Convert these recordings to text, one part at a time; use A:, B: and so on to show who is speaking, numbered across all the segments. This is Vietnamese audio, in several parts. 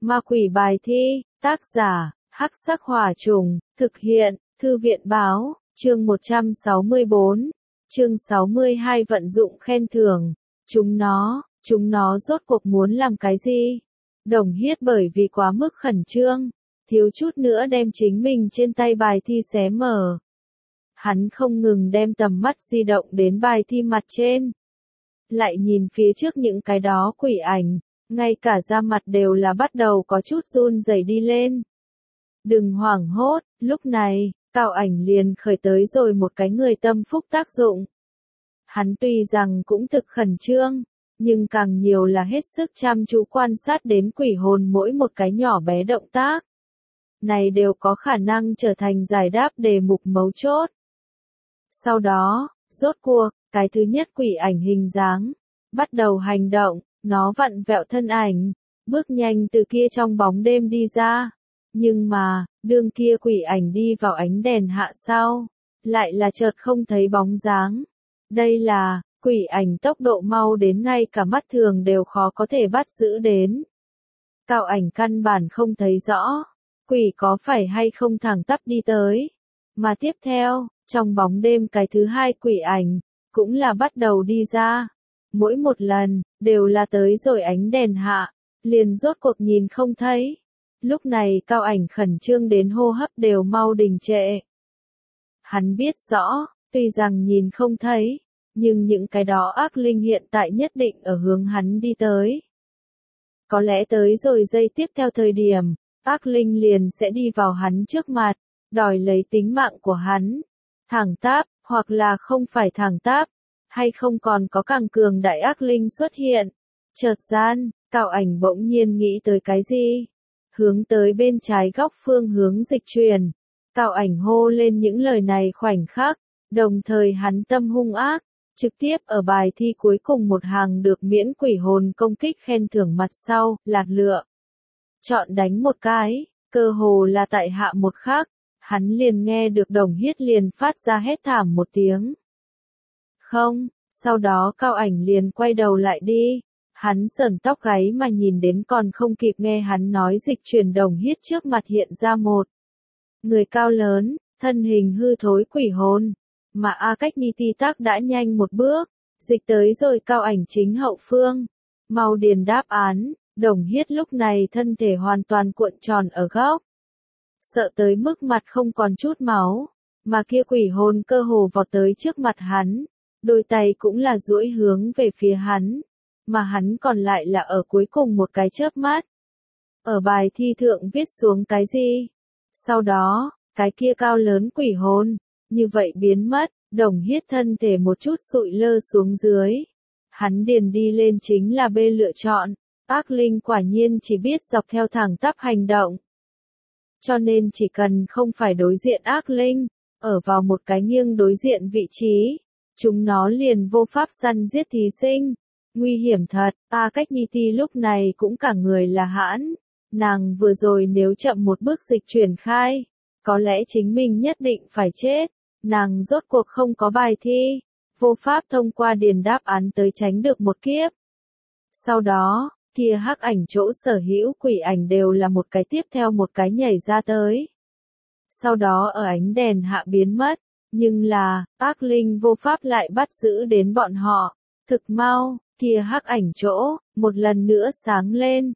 A: Ma quỷ bài thi, tác giả, Hắc Sắc Hỏa Trùng, thực hiện, Thư viện báo, chương 164, chương 62 vận dụng khen thưởng. Chúng nó rốt cuộc muốn làm cái gì? Đồng Hiết bởi vì quá mức khẩn trương, thiếu chút nữa đem chính mình trên tay bài thi xé mở. Hắn không ngừng đem tầm mắt di động đến bài thi mặt trên. Lại nhìn phía trước những cái đó quỷ ảnh, ngay cả da mặt đều là bắt đầu có chút run rẩy đi lên. Đừng hoảng hốt, lúc này, Cao Ảnh liền khởi tới rồi một cái người tâm phúc tác dụng. Hắn tuy rằng cũng thực khẩn trương, nhưng càng nhiều là hết sức chăm chú quan sát đến quỷ hồn mỗi một cái nhỏ bé động tác. Này đều có khả năng trở thành giải đáp đề mục mấu chốt. Sau đó, rốt cuộc, cái thứ nhất quỷ ảnh hình dáng, bắt đầu hành động, nó vặn vẹo thân ảnh, bước nhanh từ kia trong bóng đêm đi ra. Nhưng mà, đương kia quỷ ảnh đi vào ánh đèn hạ sau, lại là chợt không thấy bóng dáng. Đây là, quỷ ảnh tốc độ mau đến ngay cả mắt thường đều khó có thể bắt giữ đến. Cao Ảnh căn bản không thấy rõ, quỷ có phải hay không thẳng tắp đi tới. Mà tiếp theo, trong bóng đêm cái thứ hai quỷ ảnh, cũng là bắt đầu đi ra. Mỗi một lần, đều là tới rồi ánh đèn hạ, liền rốt cuộc nhìn không thấy. Lúc này Cao Ảnh khẩn trương đến hô hấp đều mau đình trệ. Hắn biết rõ, tuy rằng nhìn không thấy, nhưng những cái đó ác linh hiện tại nhất định ở hướng hắn đi tới. Có lẽ tới rồi giây tiếp theo thời điểm, ác linh liền sẽ đi vào hắn trước mặt, đòi lấy tính mạng của hắn. Thẳng tắp, hoặc là không phải thẳng tắp, hay không còn có càng cường đại ác linh xuất hiện. Chợt gian, Cao Ảnh bỗng nhiên nghĩ tới cái gì? Hướng tới bên trái góc phương hướng dịch chuyển. Cao Ảnh hô lên những lời này khoảnh khắc, đồng thời hắn tâm hung ác, trực tiếp ở bài thi cuối cùng một hàng được miễn quỷ hồn công kích khen thưởng mặt sau, lạt lựa. Chọn đánh một cái, cơ hồ là tại hạ một khắc, hắn liền nghe được Đồng Hiết liền phát ra hét thảm một tiếng. Không, sau đó Cao Ảnh liền quay đầu lại đi. Hắn sởn tóc gáy mà nhìn đến còn không kịp nghe hắn nói dịch chuyển Đồng Hiết trước mặt hiện ra một người cao lớn, thân hình hư thối quỷ hồn, mà A Cách Ni Ti Tác đã nhanh một bước, dịch tới rồi Cao Ảnh chính hậu phương. Mau điền đáp án, Đồng Hiết lúc này thân thể hoàn toàn cuộn tròn ở góc. Sợ tới mức mặt không còn chút máu, mà kia quỷ hồn cơ hồ vọt tới trước mặt hắn, đôi tay cũng là duỗi hướng về phía hắn. Mà hắn còn lại là ở cuối cùng một cái chớp mắt. Ở bài thi thượng viết xuống cái gì? Sau đó, cái kia cao lớn quỷ hồn, như vậy biến mất, Đồng Hiết thân thể một chút sụi lơ xuống dưới. Hắn điền đi lên chính là B lựa chọn, ác linh quả nhiên chỉ biết dọc theo thẳng tắp hành động. Cho nên chỉ cần không phải đối diện ác linh, ở vào một cái nghiêng đối diện vị trí, chúng nó liền vô pháp săn giết thí sinh. Nguy hiểm thật, A Cách Ni Ti lúc này cũng cả người là hãn. Nàng vừa rồi nếu chậm một bước dịch chuyển khai, có lẽ chính mình nhất định phải chết. Nàng rốt cuộc không có bài thi, vô pháp thông qua điền đáp án tới tránh được một kiếp. Sau đó, kia hắc ảnh chỗ sở hữu quỷ ảnh đều là một cái tiếp theo một cái nhảy ra tới. Sau đó ở ánh đèn hạ biến mất, nhưng là, ác linh vô pháp lại bắt giữ đến bọn họ. Thực mau, kia hắc ảnh chỗ, một lần nữa sáng lên.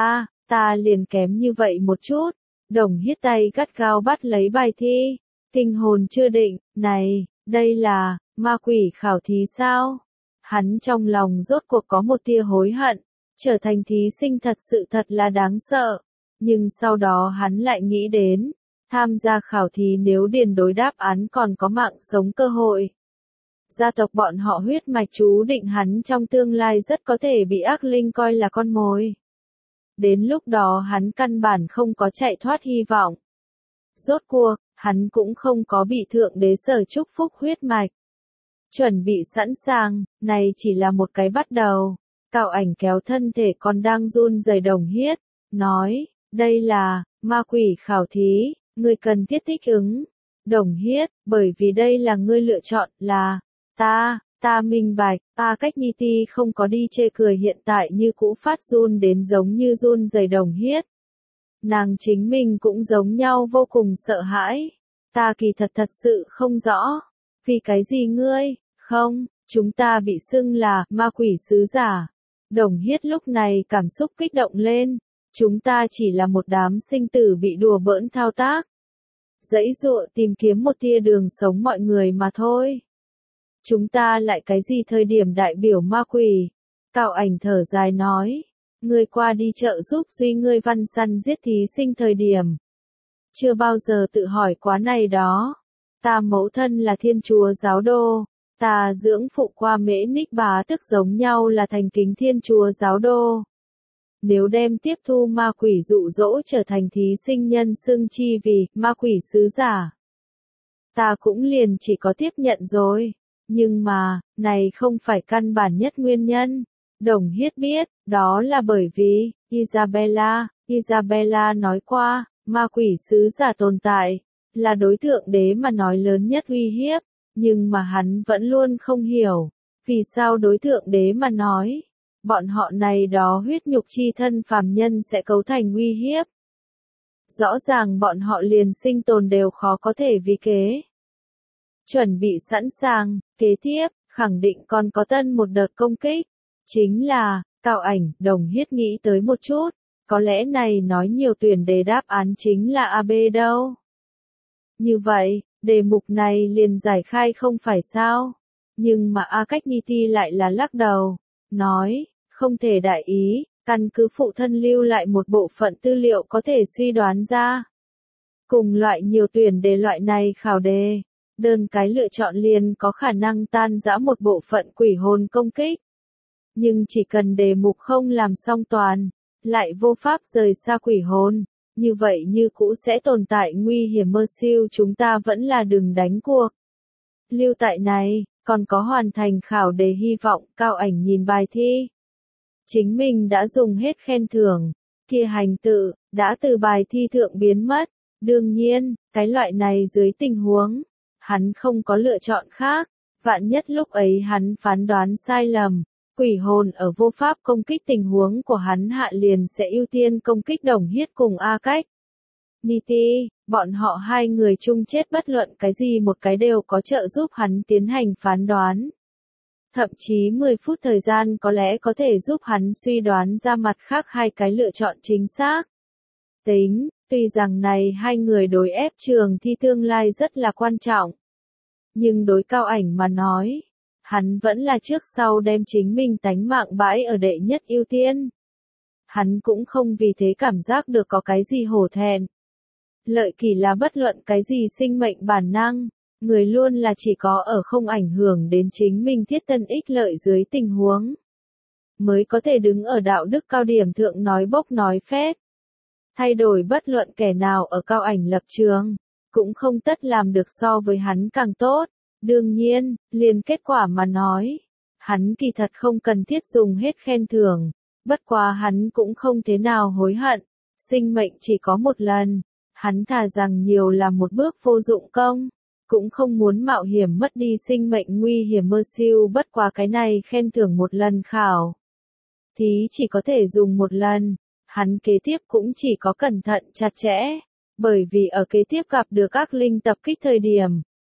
A: Ta liền kém như vậy một chút. Đồng Hiết tay gắt gao bắt lấy bài thi. Tinh hồn chưa định, này, đây là, ma quỷ khảo thí sao? Hắn trong lòng rốt cuộc có một tia hối hận. Trở thành thí sinh thật sự thật là đáng sợ. Nhưng sau đó hắn lại nghĩ đến, tham gia khảo thí nếu điền đối đáp án còn có mạng sống cơ hội. Gia tộc bọn họ huyết mạch chú định hắn trong tương lai rất có thể bị ác linh coi là con mồi. Đến lúc đó hắn căn bản không có chạy thoát hy vọng. Rốt cuộc, hắn cũng không có bị thượng đế sở chúc phúc huyết mạch. Chuẩn bị sẵn sàng, này chỉ là một cái bắt đầu. Cao Ảnh kéo thân thể còn đang run rẩy Đồng Hiết, nói, đây là, ma quỷ khảo thí, ngươi cần thiết thích ứng. Đồng Hiết, bởi vì đây là ngươi lựa chọn là, Ta minh bạch, A Cách Nhi Ti không có đi chê cười hiện tại như cũ phát run đến giống như run rẩy Đồng Hiết. Nàng chính mình cũng giống nhau vô cùng sợ hãi. Ta kỳ thật sự không rõ. Vì cái gì ngươi, không, chúng ta bị xưng là ma quỷ sứ giả. Đồng Hiết lúc này cảm xúc kích động lên. Chúng ta chỉ là một đám sinh tử bị đùa bỡn thao tác. Giãy giụa tìm kiếm một tia đường sống mọi người mà thôi. Chúng ta lại cái gì thời điểm đại biểu ma quỷ? Cao Ảnh thở dài nói. Ngươi qua đi chợ giúp Duy ngươi văn săn giết thí sinh thời điểm. Chưa bao giờ tự hỏi quá này đó. Ta mẫu thân là Thiên Chúa giáo đô. Ta dưỡng phụ qua Mễ Ních Bá tức giống nhau là thành kính Thiên Chúa giáo đô. Nếu đem tiếp thu ma quỷ dụ dỗ trở thành thí sinh nhân xưng chi vì ma quỷ sứ giả. Ta cũng liền chỉ có tiếp nhận rồi. Nhưng mà, này không phải căn bản nhất nguyên nhân. Đồng Hiết biết, đó là bởi vì, Isabella nói qua, ma quỷ sứ giả tồn tại, là đối tượng đế mà nói lớn nhất uy hiếp, nhưng mà hắn vẫn luôn không hiểu, vì sao đối tượng đế mà nói, bọn họ này đó huyết nhục chi thân phàm nhân sẽ cấu thành uy hiếp. Rõ ràng bọn họ liền sinh tồn đều khó có thể vì kế. Chuẩn bị sẵn sàng, kế tiếp, khẳng định còn có tân một đợt công kích. Chính là, Cao Ảnh, Đồng Hiết nghĩ tới một chút, có lẽ này nói nhiều tuyển đề đáp án chính là AB đâu. Như vậy, đề mục này liền giải khai không phải sao? Nhưng mà A Cách Nhi Ti lại là lắc đầu, nói, không thể đại ý, căn cứ phụ thân lưu lại một bộ phận tư liệu có thể suy đoán ra. Cùng loại nhiều tuyển đề loại này khảo đề, đơn cái lựa chọn liền có khả năng tan rã một bộ phận quỷ hồn công kích. Nhưng chỉ cần đề mục không làm xong toàn, lại vô pháp rời xa quỷ hồn, như vậy như cũ sẽ tồn tại nguy hiểm mơ siêu chúng ta vẫn là đừng đánh cuộc. Lưu tại này, còn có hoàn thành khảo đề hy vọng Cao Ảnh nhìn bài thi. Chính mình đã dùng hết khen thưởng, kia hành tự, đã từ bài thi thượng biến mất. Đương nhiên, cái loại này dưới tình huống, hắn không có lựa chọn khác, vạn nhất lúc ấy hắn phán đoán sai lầm. Quỷ hồn ở vô pháp công kích tình huống của hắn hạ liền sẽ ưu tiên công kích Đồng Hiết cùng A Cách Nhi Ti, bọn họ hai người chung chết bất luận cái gì một cái đều có trợ giúp hắn tiến hành phán đoán. Thậm chí 10 phút thời gian có lẽ có thể giúp hắn suy đoán ra mặt khác hai cái lựa chọn chính xác. Tính, tuy rằng này hai người đối ép trường thi tương lai rất là quan trọng. Nhưng đối Cao Ảnh mà nói, hắn vẫn là trước sau đem chính mình tánh mạng bãi ở đệ nhất ưu tiên. Hắn cũng không vì thế cảm giác được có cái gì hổ thẹn. Lợi kỷ là bất luận cái gì sinh mệnh bản năng, người luôn là chỉ có ở không ảnh hưởng đến chính mình thiết tân ích lợi dưới tình huống. Mới có thể đứng ở đạo đức cao điểm thượng nói bốc nói phét. Thay đổi bất luận kẻ nào ở Cao Ảnh lập trường, cũng không tất làm được so với hắn càng tốt. Đương nhiên, liền kết quả mà nói, hắn kỳ thật không cần thiết dùng hết khen thưởng, bất quá hắn cũng không thế nào hối hận, sinh mệnh chỉ có một lần, hắn thà rằng nhiều là một bước vô dụng công, cũng không muốn mạo hiểm mất đi sinh mệnh nguy hiểm mơ siêu bất quá cái này khen thưởng một lần khảo. Thí chỉ có thể dùng một lần, hắn kế tiếp cũng chỉ có cẩn thận chặt chẽ, bởi vì ở kế tiếp gặp được các linh tập kích thời điểm.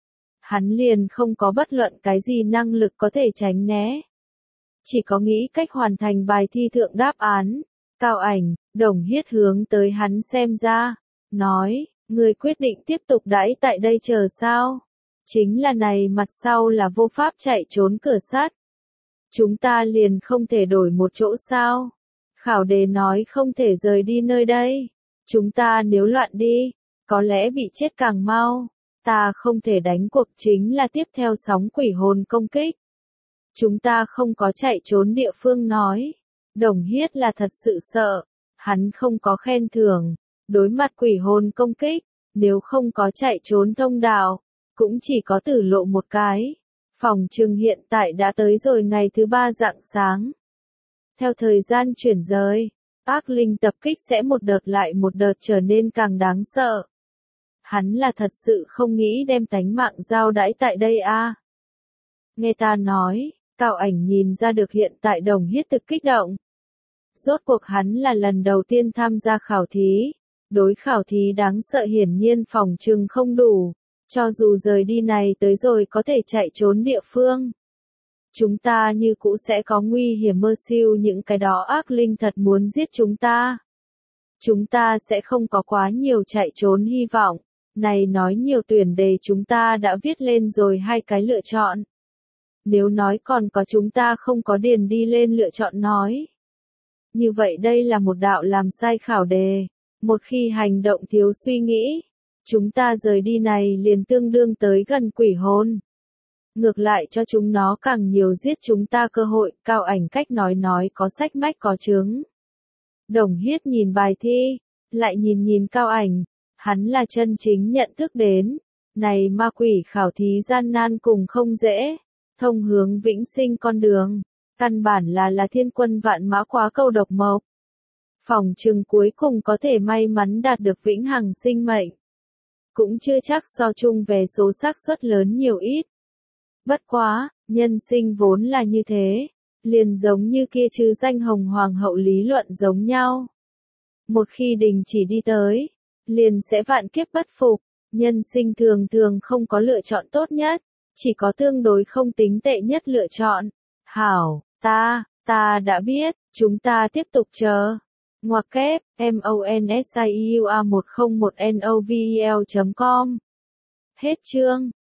A: Hắn liền không có bất luận cái gì năng lực có thể tránh né. Chỉ có nghĩ cách hoàn thành bài thi thượng đáp án. Cao Ảnh, Đồng Hiết hướng tới hắn xem ra. Nói, người quyết định tiếp tục đãi tại đây chờ sao? Chính là này mặt sau là vô pháp chạy trốn cửa sắt. Chúng ta liền không thể đổi một chỗ sao? Khảo đề nói không thể rời đi nơi đây. Chúng ta nếu loạn đi, có lẽ bị chết càng mau. Ta không thể đánh cuộc chính là tiếp theo sóng quỷ hồn công kích. Chúng ta không có chạy trốn địa phương nói. Đồng Hiết là thật sự sợ. Hắn không có khen thưởng. Đối mặt quỷ hồn công kích. Nếu không có chạy trốn thông đạo. Cũng chỉ có tử lộ một cái. Phòng trường hiện tại đã tới rồi ngày thứ 3 rạng sáng. Theo thời gian chuyển rời. Ác linh tập kích sẽ một đợt lại một đợt trở nên càng đáng sợ. Hắn là thật sự không nghĩ đem tánh mạng giao đãi tại đây a. Nghe ta nói, Cao Ảnh nhìn ra được hiện tại Đồng Hiết thực kích động. Rốt cuộc hắn là lần đầu tiên tham gia khảo thí, đối khảo thí đáng sợ hiển nhiên phòng trừng không đủ, cho dù rời đi này tới rồi có thể chạy trốn địa phương. Chúng ta như cũ sẽ có nguy hiểm mơ siêu những cái đó ác linh thật muốn giết chúng ta. Chúng ta sẽ không có quá nhiều chạy trốn hy vọng, này nói nhiều tuyển đề chúng ta đã viết lên rồi 2 cái lựa chọn. Nếu nói còn có chúng ta không có điền đi lên lựa chọn nói. Như vậy đây là một đạo làm sai khảo đề, một khi hành động thiếu suy nghĩ, chúng ta rời đi này liền tương đương tới gần quỷ hồn. Ngược lại cho chúng nó càng nhiều giết chúng ta cơ hội, Cao Ảnh cách nói có sách mách có chứng. Đồng Hiết nhìn bài thi, lại nhìn Cao Ảnh, hắn là chân chính nhận thức đến, này ma quỷ khảo thí gian nan cùng không dễ, thông hướng vĩnh sinh con đường, căn bản là thiên quân vạn mã quá câu độc mộc. Phòng trừng cuối cùng có thể may mắn đạt được vĩnh hằng sinh mệnh. Cũng chưa chắc so chung về số xác suất lớn nhiều ít. Bất quá, nhân sinh vốn là như thế, liền giống như kia chứ danh hồng hoàng hậu lý luận giống nhau. Một khi đình chỉ đi tới, liền sẽ vạn kiếp bất phục, nhân sinh thường không có lựa chọn tốt nhất, chỉ có tương đối không tính tệ nhất lựa chọn. Hảo, ta đã biết, chúng ta tiếp tục chờ. Ngoặc kép, MONSIUA101NOVEL.com. Hết chương.